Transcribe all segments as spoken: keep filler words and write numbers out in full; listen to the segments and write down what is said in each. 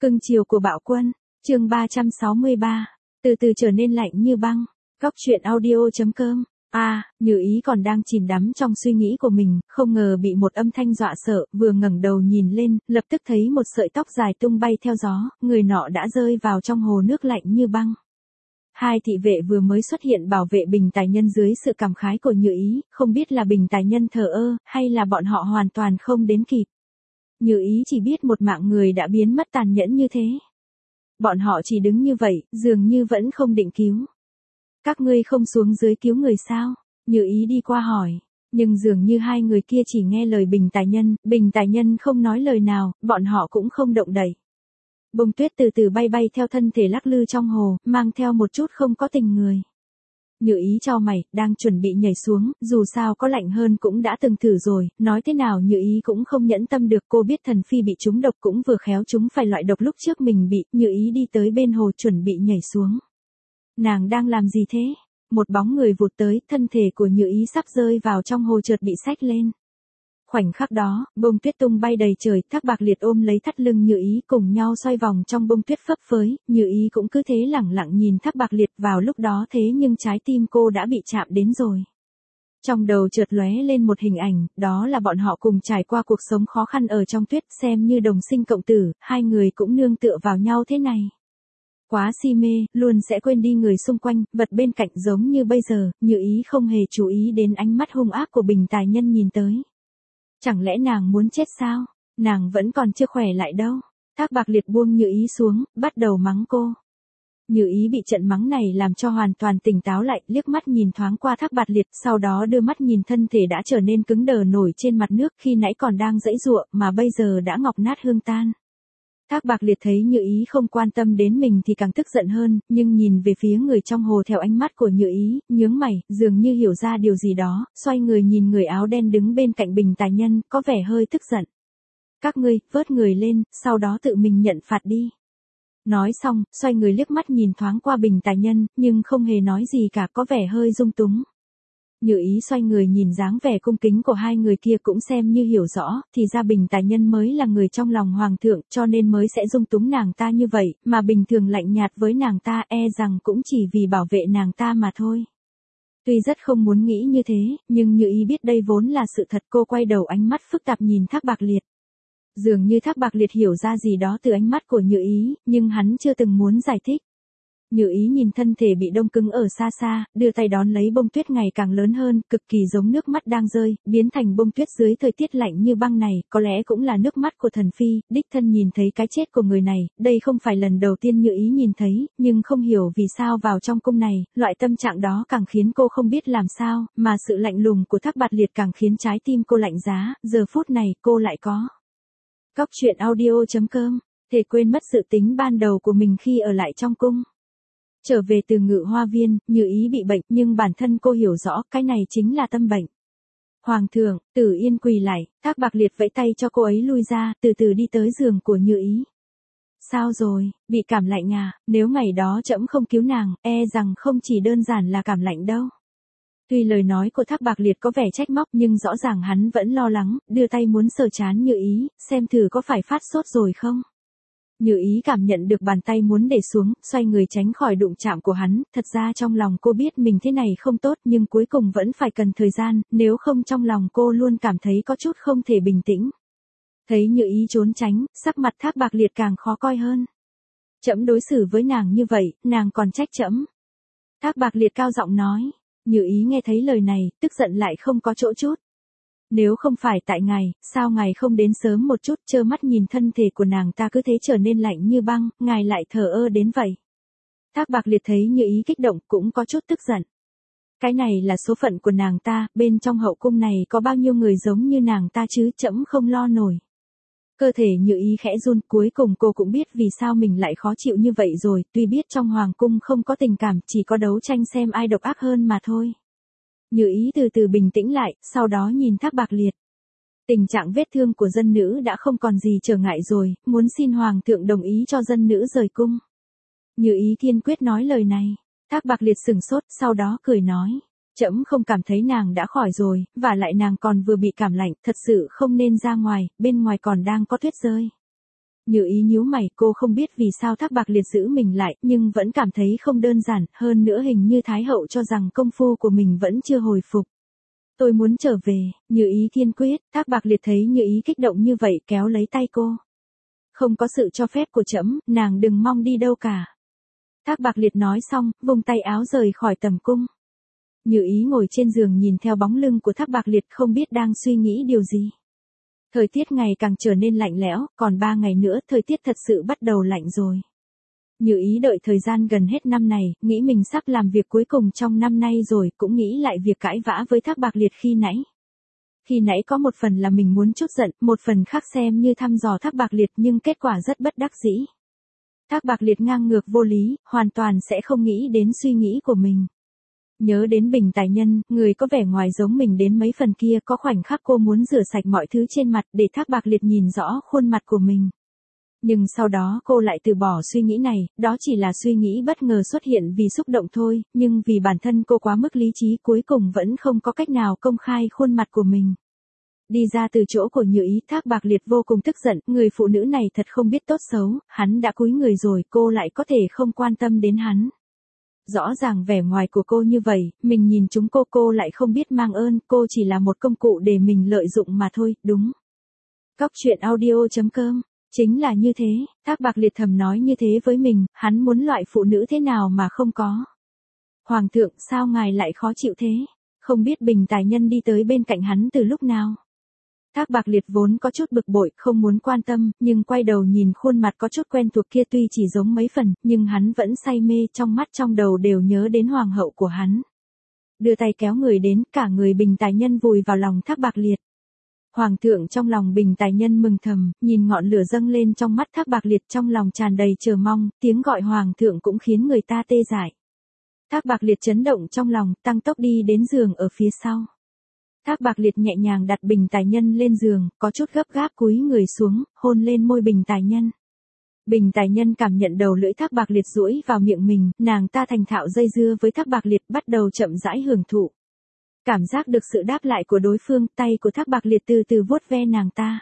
Cưng chiều của bạo quân, chương ba trăm sáu mươi ba, từ từ trở nên lạnh như băng. Góc truyện audio.com. À, Như Ý còn đang chìm đắm trong suy nghĩ của mình, không ngờ bị một âm thanh dọa sợ, vừa ngẩng đầu nhìn lên, lập tức thấy một sợi tóc dài tung bay theo gió, người nọ đã rơi vào trong hồ nước lạnh như băng. Hai thị vệ vừa mới xuất hiện bảo vệ Bình Tài Nhân dưới sự cảm khái của Như Ý, không biết là Bình Tài Nhân thờ ơ, hay là bọn họ hoàn toàn không đến kịp. Như Ý chỉ biết một mạng người đã biến mất tàn nhẫn như thế. Bọn họ chỉ đứng như vậy, dường như vẫn không định cứu. Các ngươi không xuống dưới cứu người sao? Như Ý đi qua hỏi. Nhưng dường như hai người kia chỉ nghe lời Bình Tài Nhân, Bình Tài Nhân không nói lời nào, bọn họ cũng không động đậy. Bông tuyết từ từ bay bay theo thân thể lắc lư trong hồ, mang theo một chút không có tình người. Như Ý chau mày, đang chuẩn bị nhảy xuống, dù sao có lạnh hơn cũng đã từng thử rồi, nói thế nào Như Ý cũng không nhẫn tâm được. Cô biết Thần Phi bị trúng độc cũng vừa khéo trúng phải loại độc lúc trước mình bị. Như Ý đi tới bên hồ chuẩn bị nhảy xuống. Nàng đang làm gì thế? Một bóng người vụt tới, thân thể của Như Ý sắp rơi vào trong hồ chợt bị xách lên. Khoảnh khắc đó, bông tuyết tung bay đầy trời, Thác Bạc Liệt ôm lấy thắt lưng Như Ý cùng nhau xoay vòng trong bông tuyết phấp phới. Như Ý cũng cứ thế lẳng lặng nhìn Thác Bạc Liệt. Vào lúc đó thế nhưng trái tim cô đã bị chạm đến rồi. Trong đầu chợt lóe lên một hình ảnh, đó là bọn họ cùng trải qua cuộc sống khó khăn ở trong tuyết, xem như đồng sinh cộng tử, hai người cũng nương tựa vào nhau thế này. Quá si mê, luôn sẽ quên đi người xung quanh, vật bên cạnh. Giống như bây giờ, Như Ý không hề chú ý đến ánh mắt hung ác của Bình Tài Nhân nhìn tới. Chẳng lẽ nàng muốn chết sao? Nàng vẫn còn chưa khỏe lại đâu. Thác Bạc Liệt buông Như Ý xuống, bắt đầu mắng cô. Như Ý bị trận mắng này làm cho hoàn toàn tỉnh táo lại, liếc mắt nhìn thoáng qua Thác Bạc Liệt, sau đó đưa mắt nhìn thân thể đã trở nên cứng đờ nổi trên mặt nước, khi nãy còn đang giãy giụa mà bây giờ đã ngọc nát hương tan. Thác Bạc Liệt thấy Như Ý không quan tâm đến mình thì càng tức giận hơn, nhưng nhìn về phía người trong hồ theo ánh mắt của Như Ý, nhướng mày, dường như hiểu ra điều gì đó, xoay người nhìn người áo đen đứng bên cạnh Bình Tài Nhân, có vẻ hơi tức giận. Các ngươi, vớt người lên, sau đó tự mình nhận phạt đi. Nói xong, xoay người liếc mắt nhìn thoáng qua Bình Tài Nhân, nhưng không hề nói gì cả, có vẻ hơi lung túng. Như Ý xoay người nhìn dáng vẻ cung kính của hai người kia cũng xem như hiểu rõ, thì ra Bình Tài Nhân mới là người trong lòng hoàng thượng, cho nên mới sẽ dung túng nàng ta như vậy, mà bình thường lạnh nhạt với nàng ta e rằng cũng chỉ vì bảo vệ nàng ta mà thôi. Tuy rất không muốn nghĩ như thế, nhưng Như Ý biết đây vốn là sự thật. Cô quay đầu ánh mắt phức tạp nhìn Thác Bạc Liệt. Dường như Thác Bạc Liệt hiểu ra gì đó từ ánh mắt của Như Ý, nhưng hắn chưa từng muốn giải thích. Như Ý nhìn thân thể bị đông cứng ở xa xa, đưa tay đón lấy bông tuyết ngày càng lớn hơn, cực kỳ giống nước mắt đang rơi, biến thành bông tuyết dưới thời tiết lạnh như băng này, có lẽ cũng là nước mắt của Thần Phi, đích thân nhìn thấy cái chết của người này, đây không phải lần đầu tiên Như Ý nhìn thấy, nhưng không hiểu vì sao vào trong cung này, loại tâm trạng đó càng khiến cô không biết làm sao, mà sự lạnh lùng của Thác Bạc Liệt càng khiến trái tim cô lạnh giá, giờ phút này cô lại có. Góc truyện audio.com, thể quên mất sự tính ban đầu của mình khi ở lại trong cung. Trở về từ Ngự Hoa Viên, Như Ý bị bệnh, nhưng bản thân cô hiểu rõ, cái này chính là tâm bệnh. Hoàng thượng, Tử Yên quỳ lại, Thác Bạc Liệt vẫy tay cho cô ấy lui ra, từ từ đi tới giường của Như Ý. Sao rồi, bị cảm lạnh à, nếu ngày đó trẫm không cứu nàng, e rằng không chỉ đơn giản là cảm lạnh đâu. Tuy lời nói của Thác Bạc Liệt có vẻ trách móc nhưng rõ ràng hắn vẫn lo lắng, đưa tay muốn sờ trán Như Ý, xem thử có phải phát sốt rồi không. Như Ý cảm nhận được bàn tay muốn để xuống, xoay người tránh khỏi đụng chạm của hắn, thật ra trong lòng cô biết mình thế này không tốt nhưng cuối cùng vẫn phải cần thời gian, nếu không trong lòng cô luôn cảm thấy có chút không thể bình tĩnh. Thấy Như Ý trốn tránh, sắc mặt Thác Bạc Liệt càng khó coi hơn. Trẫm đối xử với nàng như vậy, nàng còn trách trẫm. Thác Bạc Liệt cao giọng nói. Như Ý nghe thấy lời này, tức giận lại không có chỗ chút. Nếu không phải tại ngài, sao ngài không đến sớm một chút, trơ mắt nhìn thân thể của nàng ta cứ thế trở nên lạnh như băng, ngài lại thờ ơ đến vậy. Thác Bạc Liệt thấy Như Ý kích động cũng có chút tức giận. Cái này là số phận của nàng ta, bên trong hậu cung này có bao nhiêu người giống như nàng ta chứ, trẫm không lo nổi. Cơ thể Như Ý khẽ run, cuối cùng cô cũng biết vì sao mình lại khó chịu như vậy rồi, tuy biết trong hoàng cung không có tình cảm, chỉ có đấu tranh xem ai độc ác hơn mà thôi. Như Ý từ từ bình tĩnh lại, sau đó nhìn Thác Bạc Liệt. Tình trạng vết thương của dân nữ đã không còn gì trở ngại rồi, muốn xin hoàng thượng đồng ý cho dân nữ rời cung. Như Ý kiên quyết nói lời này. Thác Bạc Liệt sừng sốt, sau đó cười nói. Trẫm không cảm thấy nàng đã khỏi rồi, và lại nàng còn vừa bị cảm lạnh, thật sự không nên ra ngoài, bên ngoài còn đang có tuyết rơi. Như Ý nhíu mày, cô không biết vì sao Thác Bạc Liệt giữ mình lại, nhưng vẫn cảm thấy không đơn giản, hơn nữa hình như Thái hậu cho rằng công phu của mình vẫn chưa hồi phục. Tôi muốn trở về, Như Ý kiên quyết. Thác Bạc Liệt thấy Như Ý kích động như vậy kéo lấy tay cô. Không có sự cho phép của trẫm, nàng đừng mong đi đâu cả. Thác Bạc Liệt nói xong, vung tay áo rời khỏi tầm cung. Như Ý ngồi trên giường nhìn theo bóng lưng của Thác Bạc Liệt không biết đang suy nghĩ điều gì. Thời tiết ngày càng trở nên lạnh lẽo, còn ba ngày nữa thời tiết thật sự bắt đầu lạnh rồi. Như Ý đợi thời gian gần hết năm này, nghĩ mình sắp làm việc cuối cùng trong năm nay rồi, cũng nghĩ lại việc cãi vã với Thác Bạc Liệt khi nãy. Khi nãy có một phần là mình muốn trút giận, một phần khác xem như thăm dò Thác Bạc Liệt nhưng kết quả rất bất đắc dĩ. Thác Bạc Liệt ngang ngược vô lý, hoàn toàn sẽ không nghĩ đến suy nghĩ của mình. Nhớ đến Bình Tài Nhân, người có vẻ ngoài giống mình đến mấy phần kia, có khoảnh khắc cô muốn rửa sạch mọi thứ trên mặt để Thác Bạc Liệt nhìn rõ khuôn mặt của mình. Nhưng sau đó cô lại từ bỏ suy nghĩ này, đó chỉ là suy nghĩ bất ngờ xuất hiện vì xúc động thôi, nhưng vì bản thân cô quá mức lý trí cuối cùng vẫn không có cách nào công khai khuôn mặt của mình. Đi ra từ chỗ của Như Ý, Thác Bạc Liệt vô cùng tức giận, người phụ nữ này thật không biết tốt xấu, hắn đã cúi người rồi cô lại có thể không quan tâm đến hắn. Rõ ràng vẻ ngoài của cô như vậy, mình nhìn chúng cô cô lại không biết mang ơn, cô chỉ là một công cụ để mình lợi dụng mà thôi, đúng. Cóc truyện audio chấm com. Chính là như thế, Thác Bạc Liệt thầm nói như thế với mình, hắn muốn loại phụ nữ thế nào mà không có. Hoàng thượng, sao ngài lại khó chịu thế? Không biết Bình Tài Nhân đi tới bên cạnh hắn từ lúc nào? Thác Bạc Liệt vốn có chút bực bội, không muốn quan tâm, nhưng quay đầu nhìn khuôn mặt có chút quen thuộc kia tuy chỉ giống mấy phần, nhưng hắn vẫn say mê, trong mắt trong đầu đều nhớ đến hoàng hậu của hắn. Đưa tay kéo người đến, cả người Bình Tài Nhân vùi vào lòng Thác Bạc Liệt. Hoàng thượng trong lòng Bình Tài Nhân mừng thầm, nhìn ngọn lửa dâng lên trong mắt Thác Bạc Liệt trong lòng tràn đầy chờ mong, tiếng gọi hoàng thượng cũng khiến người ta tê dại. Thác Bạc Liệt chấn động trong lòng, tăng tốc đi đến giường ở phía sau. Thác Bạc Liệt nhẹ nhàng đặt Bình Tài Nhân lên giường, có chút gấp gáp cúi người xuống, hôn lên môi Bình Tài Nhân. Bình Tài Nhân cảm nhận đầu lưỡi Thác Bạc Liệt duỗi vào miệng mình, nàng ta thành thạo dây dưa với Thác Bạc Liệt bắt đầu chậm rãi hưởng thụ. Cảm giác được sự đáp lại của đối phương, tay của Thác Bạc Liệt từ từ vuốt ve nàng ta.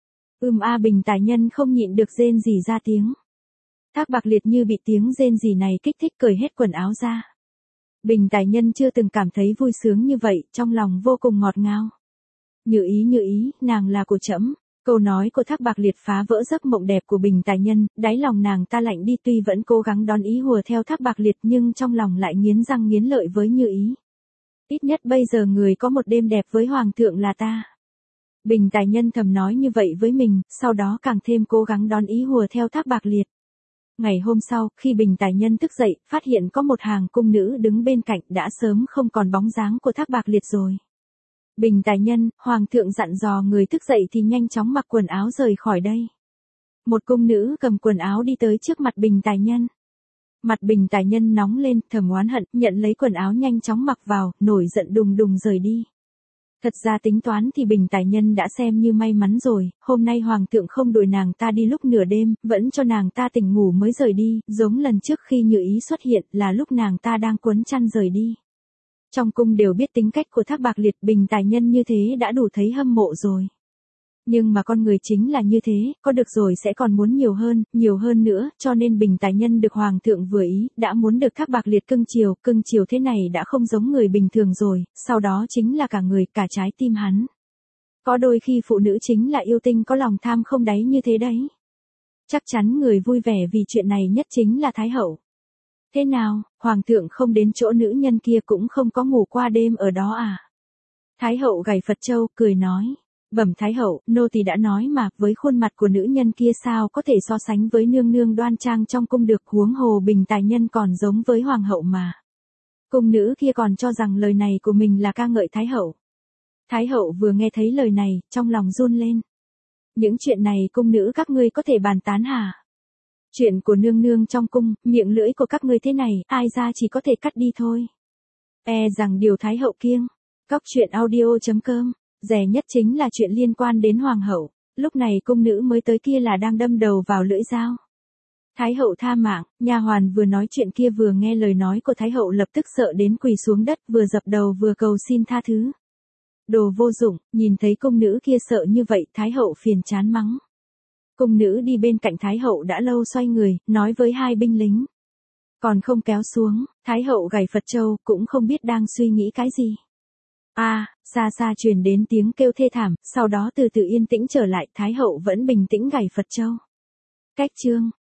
Ưm a Bình Tài Nhân không nhịn được rên rỉ ra tiếng. Thác Bạc Liệt như bị tiếng rên rỉ này kích thích cởi hết quần áo ra. Bình Tài Nhân chưa từng cảm thấy vui sướng như vậy, trong lòng vô cùng ngọt ngào. Như Ý Như Ý, nàng là của trẫm. Câu nói của Thác Bạc Liệt phá vỡ giấc mộng đẹp của Bình Tài Nhân, đáy lòng nàng ta lạnh đi tuy vẫn cố gắng đón ý hùa theo Thác Bạc Liệt nhưng trong lòng lại nghiến răng nghiến lợi với Như Ý. Ít nhất bây giờ người có một đêm đẹp với hoàng thượng là ta. Bình Tài Nhân thầm nói như vậy với mình, sau đó càng thêm cố gắng đón ý hùa theo Thác Bạc Liệt. Ngày hôm sau, khi Bình Tài Nhân thức dậy, phát hiện có một hàng cung nữ đứng bên cạnh đã sớm không còn bóng dáng của Thác Bạc Liệt rồi. Bình Tài Nhân, hoàng thượng dặn dò người thức dậy thì nhanh chóng mặc quần áo rời khỏi đây. Một cung nữ cầm quần áo đi tới trước mặt Bình Tài Nhân. Mặt Bình Tài Nhân nóng lên, thầm oán hận, nhận lấy quần áo nhanh chóng mặc vào, nổi giận đùng đùng rời đi. Thật ra tính toán thì Bình Tài Nhân đã xem như may mắn rồi, hôm nay hoàng thượng không đuổi nàng ta đi lúc nửa đêm, vẫn cho nàng ta tỉnh ngủ mới rời đi, giống lần trước khi Như Ý xuất hiện là lúc nàng ta đang quấn chăn rời đi. Trong cung đều biết tính cách của Thác Bạc Liệt, Bình Tài Nhân như thế đã đủ thấy hâm mộ rồi. Nhưng mà con người chính là như thế, có được rồi sẽ còn muốn nhiều hơn, nhiều hơn nữa, cho nên Bình Tài Nhân được hoàng thượng vừa ý, đã muốn được Thác Bạc Liệt cưng chiều, cưng chiều thế này đã không giống người bình thường rồi, sau đó chính là cả người, cả trái tim hắn. Có đôi khi phụ nữ chính là yêu tinh có lòng tham không đáy như thế đấy. Chắc chắn người vui vẻ vì chuyện này nhất chính là Thái hậu. Thế nào, hoàng thượng không đến chỗ nữ nhân kia cũng không có ngủ qua đêm ở đó à? Thái hậu gảy Phật châu, cười nói. Bẩm Thái hậu, nô tỳ đã nói mà, với khuôn mặt của nữ nhân kia sao có thể so sánh với nương nương đoan trang trong cung được, huống hồ Bình Tài Nhân còn giống với hoàng hậu mà. Cung nữ kia còn cho rằng lời này của mình là ca ngợi Thái hậu. Thái hậu vừa nghe thấy lời này, trong lòng run lên. Những chuyện này cung nữ các ngươi có thể bàn tán hả? Chuyện của nương nương trong cung, miệng lưỡi của các ngươi thế này, ai ra chỉ có thể cắt đi thôi. E rằng điều Thái hậu kiêng. Cóc truyện audio chấm com. Rẻ nhất chính là chuyện liên quan đến hoàng hậu, lúc này cung nữ mới tới kia là đang đâm đầu vào lưỡi dao. Thái hậu tha mạng, nha hoàn vừa nói chuyện kia vừa nghe lời nói của Thái hậu lập tức sợ đến quỳ xuống đất, vừa dập đầu vừa cầu xin tha thứ. Đồ vô dụng, nhìn thấy cung nữ kia sợ như vậy, Thái hậu phiền chán mắng. Cung nữ đi bên cạnh Thái hậu đã lâu xoay người, nói với hai binh lính. Còn không kéo xuống, Thái hậu gảy Phật châu, cũng không biết đang suy nghĩ cái gì. A, à, xa xa truyền đến tiếng kêu thê thảm, sau đó từ từ yên tĩnh trở lại, Thái hậu vẫn bình tĩnh gảy Phật châu. Cách chương